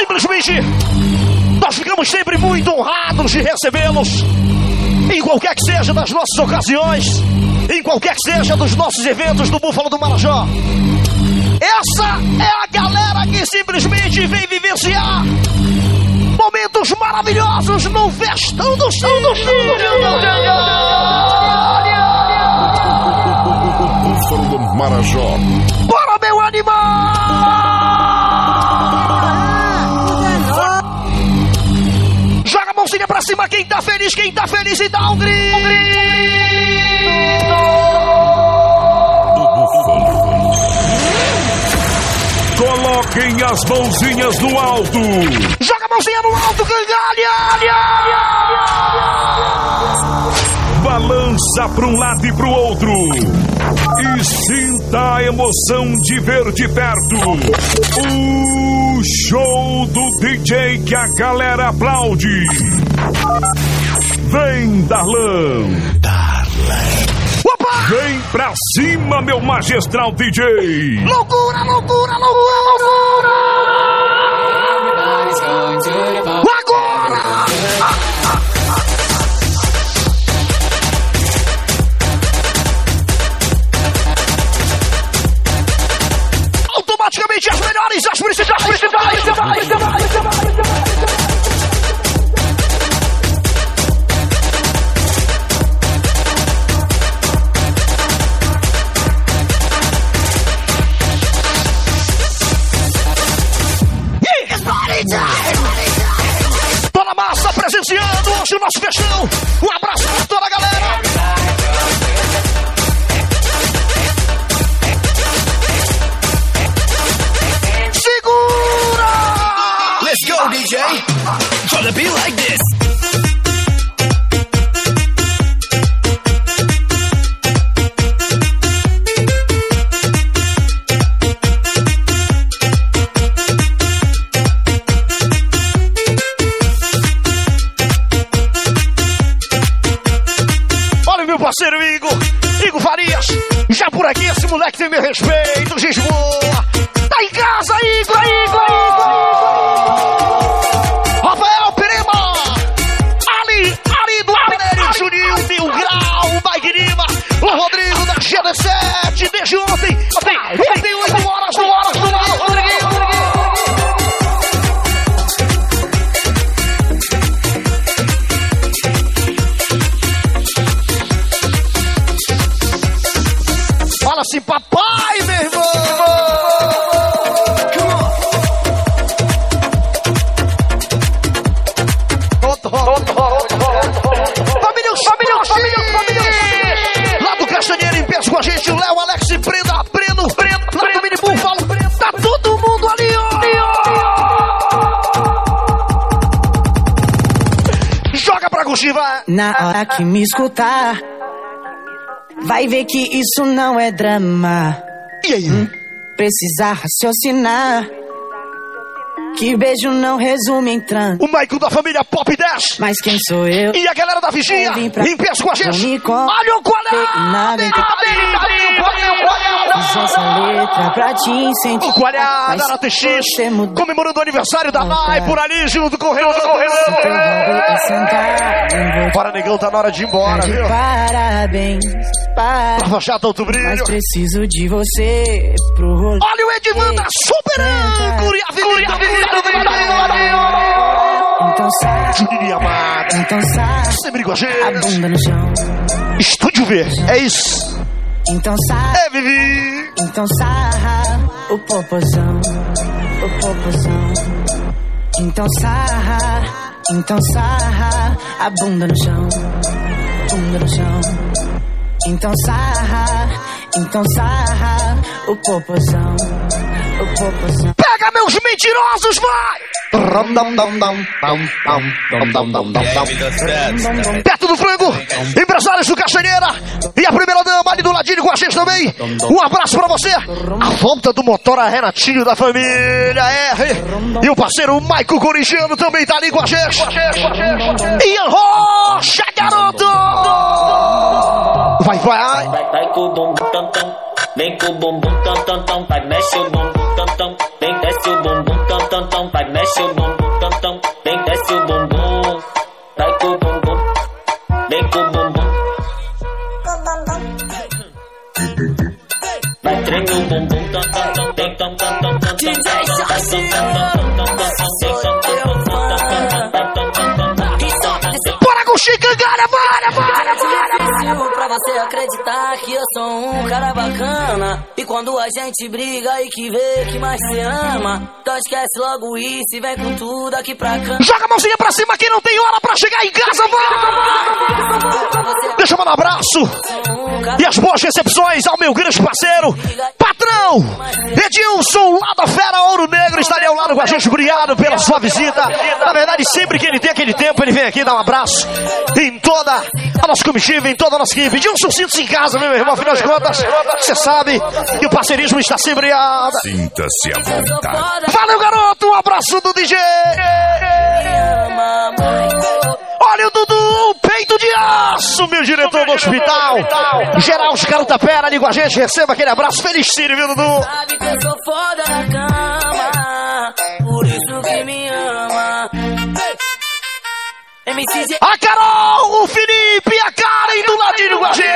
Simplesmente, nós ficamos sempre muito honrados de recebê-los em qualquer que seja das nossas ocasiões, em qualquer que seja dos nossos eventos do Búfalo do Marajó. Essa é a galera que simplesmente vem vivenciar momentos maravilhosos no Festão do Búfalo do Marajó. Bora, meu animal! Joga a mãozinha pra cima, quem tá feliz e dá um grito! Coloquem as mãozinhas no alto! Joga a mãozinha no alto, cangalha! Balança pra um lado e pro outro! E sinta a emoção de ver de perto o show do DJ que a galera aplaude. Vem, Darlan! Opa! Vem pra cima, meu magistral DJ! Loucura! Agora! Automaticamente as melhores, as principais. Toda massa presenciando hoje o nosso festão. Um abraço pra toda a galera. Segura! Let's go, DJ. Gonna be like this. Parceiro Igor Farias, já por aqui esse moleque tem meu respeito, Lisboa. Tá em casa, Igor. Rafael Perema, Ali do Pereira, Juninho, Mil Grau, Mike Lima, o Rodrigo da GD7, desde ontem, tem 8 horas, Fala assim, papai, meu irmão! Família! Lá do Castanheira em peso com a gente, o Léo, Alex e Breno, lá do Mini Búfalo, tá todo mundo ali, ó! Joga pra curtir, vai! Na hora que me escutar, vai ver que isso não é drama. E aí? Precisa raciocinar, que beijo não resume em transe. O Michael da família Pop 10. Mas quem sou eu? E a galera da Vigia, em peso com a gente. Olha o Coalhada! Fiz essa letra pra te incentivar. O Coalhada na TX, comemorando o aniversário da Nai, por ali, junto com o Renan. Bora, negão, tá na hora de ir embora, viu? Parabéns, Tava chato alto brilho. mas preciso de você pro rolê. Olha o Edmanda, super âncora e avenida. Então sai, Juninho amado, então sai, sempre com a a gente. bunda no chão. Estúdio V, é isso. Então sai, É, Vivi. então sarra o popozão. Então sarra a bunda no chão. Então sarra o popozão. Pega meus mentirosos, vai! Perto do frango, empresários do Castanheira e a primeira dama ali do ladinho com a gente também. Um abraço pra você. A volta do Motora Renatinho da família R. E o parceiro Maico Corintiano também tá ali com a gente. Ian Rocha, garoto! Vai. Vai com o bumbum tam tam, vem com o bumbum tam tam tam, vai mexe o bumbum tam tam, vem desce o bumbum tam tam tam, vai mexe mexe o bumbum, tam tam, vem desce o bumbum, vai com o bumbum, vem com o bumbum. Vai treme o bumbum, tam tam tam, tem tam tam tam tam tam Bora com Chicangalha, bora! Pra você acreditar que eu sou um cara bacana. E quando a gente briga e que vê que mais se ama, então esquece logo isso e vem com tudo aqui pra cá. Joga a mãozinha pra cima, quem não tem hora pra chegar em casa, vai! Deixa eu mandar um abraço e as boas recepções ao meu grande parceiro, patrão Edilson, lá da Fera Ouro Negro, estaria ao lado com a gente. Obrigado pela sua visita. Na verdade, sempre que ele tem aquele tempo, ele vem aqui dar um abraço em toda a nossa comitiva, em toda a nossa equipe. Edilson, sinta-se em casa, meu irmão, afinal de contas, você sabe que o parceirismo está sempre... Sinta-se à vontade. Valeu, garoto, um abraço do DJ. Olha o Dudu, peito de aço, meu diretor do hospital. Geral de Carutapera ali com a gente, receba aquele abraço. Feliz Círio, viu, Dudu? Sabe que eu sou foda na cama, por isso que me ama. MCG. A Carol, o Felipe, a Karen do ladinho com a gente.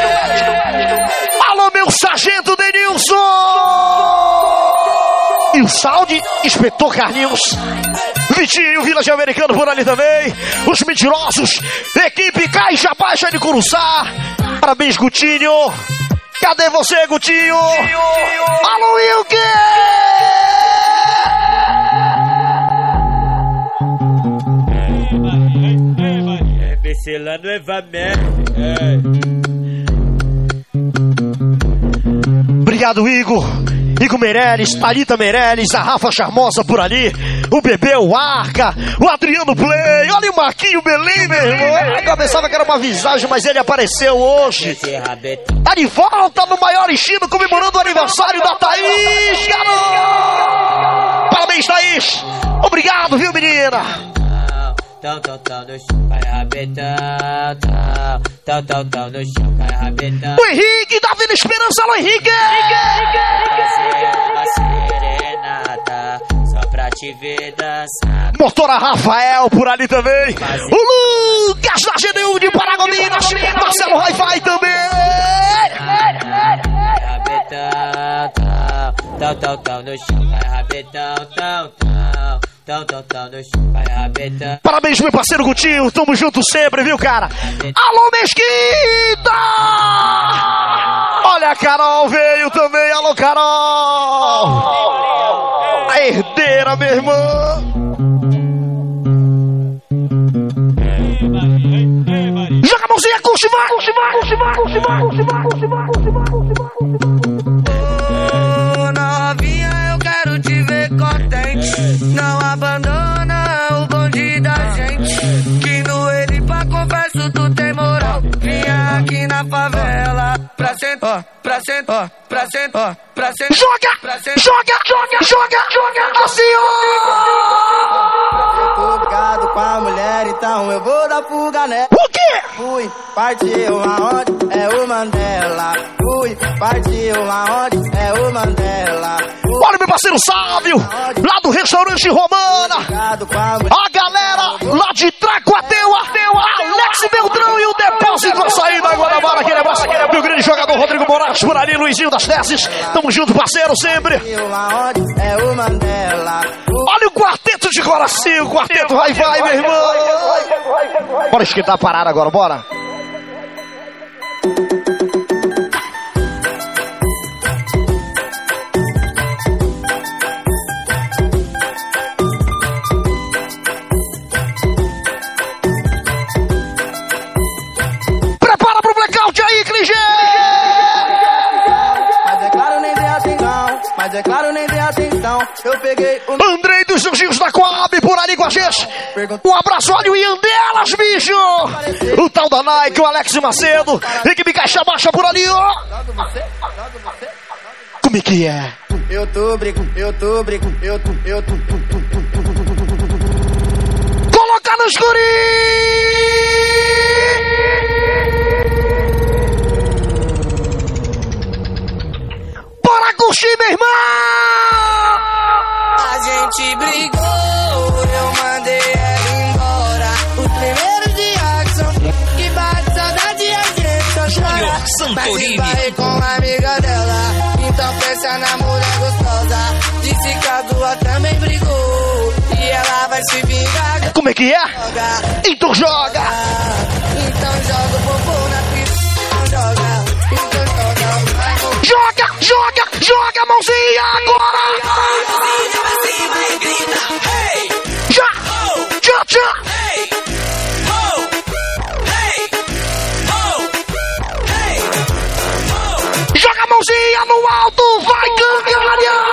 Alô, meu sargento Denilson. E o Saudi, Inspetor Carlinhos. Vitinho, Village Americano por ali também. Os mentirosos, equipe Caixa Baixa de Curuçá. Parabéns, Gutinho. Cadê você, Gutinho? Alô, Wilke! Obrigado, Igor. Igor Meirelles, Thalita Meirelles, a Rafa Charmosa por ali, o Bebê, o Arca, o Adriano Play, olha o Marquinho Belém, meu irmão. Eu pensava que era uma visagem, mas ele apareceu hoje. Tá de volta no maior estilo, comemorando o aniversário da Thaís, garoto! Parabéns, Thaís! Obrigado, viu, menina? Tão no chão, vai rabetão, tão no chão, vai rabetão. O Henrique, tá vendo esperança, alô, Henrique! Uma serenata, só pra te ver dançar. Motora Rafael por ali também. O Lucas da GDU de Paragominas. Marcelo Hi-Fi também. Rabetão, tão no chão, vai rabetão, tão no chão, vai rabetão. Parabéns, meu parceiro Gutinho. Tamo junto sempre, viu, cara? Alô, Mesquita! Olha, a Carol veio também. Alô, Carol! A herdeira, meu irmão. Joga a mãozinha, curte, vai! Ô, novinha, eu quero te ver contente. Não abandona o bonde da gente. Que no Elipa, confesso, tu tem moral. Vinha aqui na favela pra sentar, pra sentar, pra sentar, pra sentar. Joga! Assim, ó! Eu tô brigado com a mulher, então eu vou dar fuga, né? O quê? Fui, partiu aonde? É o Mandela. Fui, partiu aonde? É o Mandela. Olha, meu parceiro Sávio, lá do restaurante Romana. A galera lá de Tracuateu, Alex Beltrão e o Depósito Açaí da Guanabara. Aquele abraço, meu grande jogador Rodrigo Moraes por ali, Luizinho das Teses. Tamo junto, parceiro, sempre. É o Mandela. Olha o quarteto de Coração, o quarteto vai, meu irmão. Bora esquentar a parada agora, bora. Prepara pro blackout aí, Cligê! Mas é claro, nem dei atenção. Eu peguei o Andrei dos Surgios da Coab por ali com a gente. Um abraço, olha o Ian delas, bicho. O tal da Nike, o Alex Macedo. Equipe Caixa Baixa por ali, ó. Como é que é? Eu tô brigo. Coloca no escurinho. Bora curtir, meu irmão. A gente brigou. Santorini. Vai com a amiga dela, então pensa na mulher gostosa. Disse que a tua também brigou e ela vai se vingar. Como é que é? Então joga! Então joga o popô na pista. Joga, então joga. Joga, joga, joga a mãozinha agora! Mãozinha pra cima e grita, hey! Já! Já, já! Hey! Oh! Hey! Oh! Hey! Oh! Joga a mãozinha no alto, vai ganhar!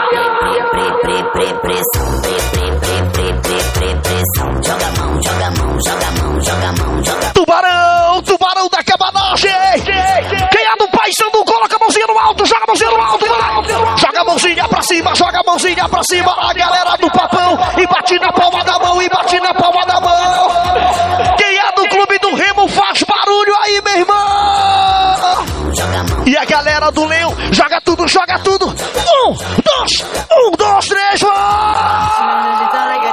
Pressão, joga a mão, joga a mão, joga a mão, joga a mão, joga a mão. Tubarão, tubarão da cabanagem! Quem é do Paysandu, coloca a mãozinha no alto, joga a mãozinha no alto, vai! Joga a mãozinha pra cima, joga a mãozinha pra cima, a galera do papão, e bate na palma da mão, e bate na palma da mão! Quem é do Clube do Remo, faz barulho aí, meu irmão! E a galera do Leão, joga tudo, joga tudo! 1, 2, 3, vai!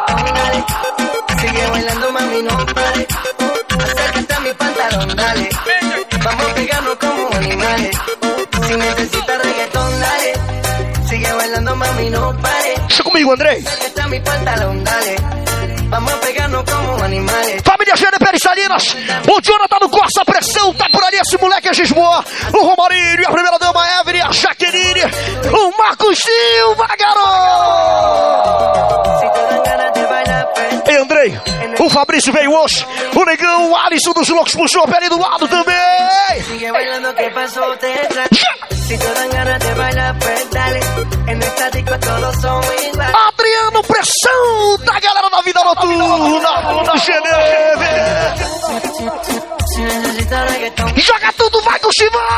Sigue bailando, mami, no pare. Acércate a mi pantalón, dale. Vamos a pegarnos como animales. Si necesitas reggaetón, dale. Sigue bailando, mami, no pare. Deixa comigo, Andrei. Acércate a mi pantalón, dale. Vamos a pegarnos como animales. Família Jennifer Salinas, o Jonathan do Corsa, a pressão tá por ali, esse moleque é Gisboa, o Romarinho, a primeira dama Evelyn, a Jaqueline, o Marcos Silva, garoto! Si te dan ganas de bailar, pues. Ei, Andrei, o Fabrício veio hoje, o Negão, o Alisson dos Loucos puxou a pele do lado também. Sigue bailando, que pasó, te trae. Si te dan ganas de bailar, pues dale. En esta disco todos son igual. Adriano, pressão da galera da vida noturna, da Geneve. Si necesitas reggaetón. Joga tudo, vai com o Chivão.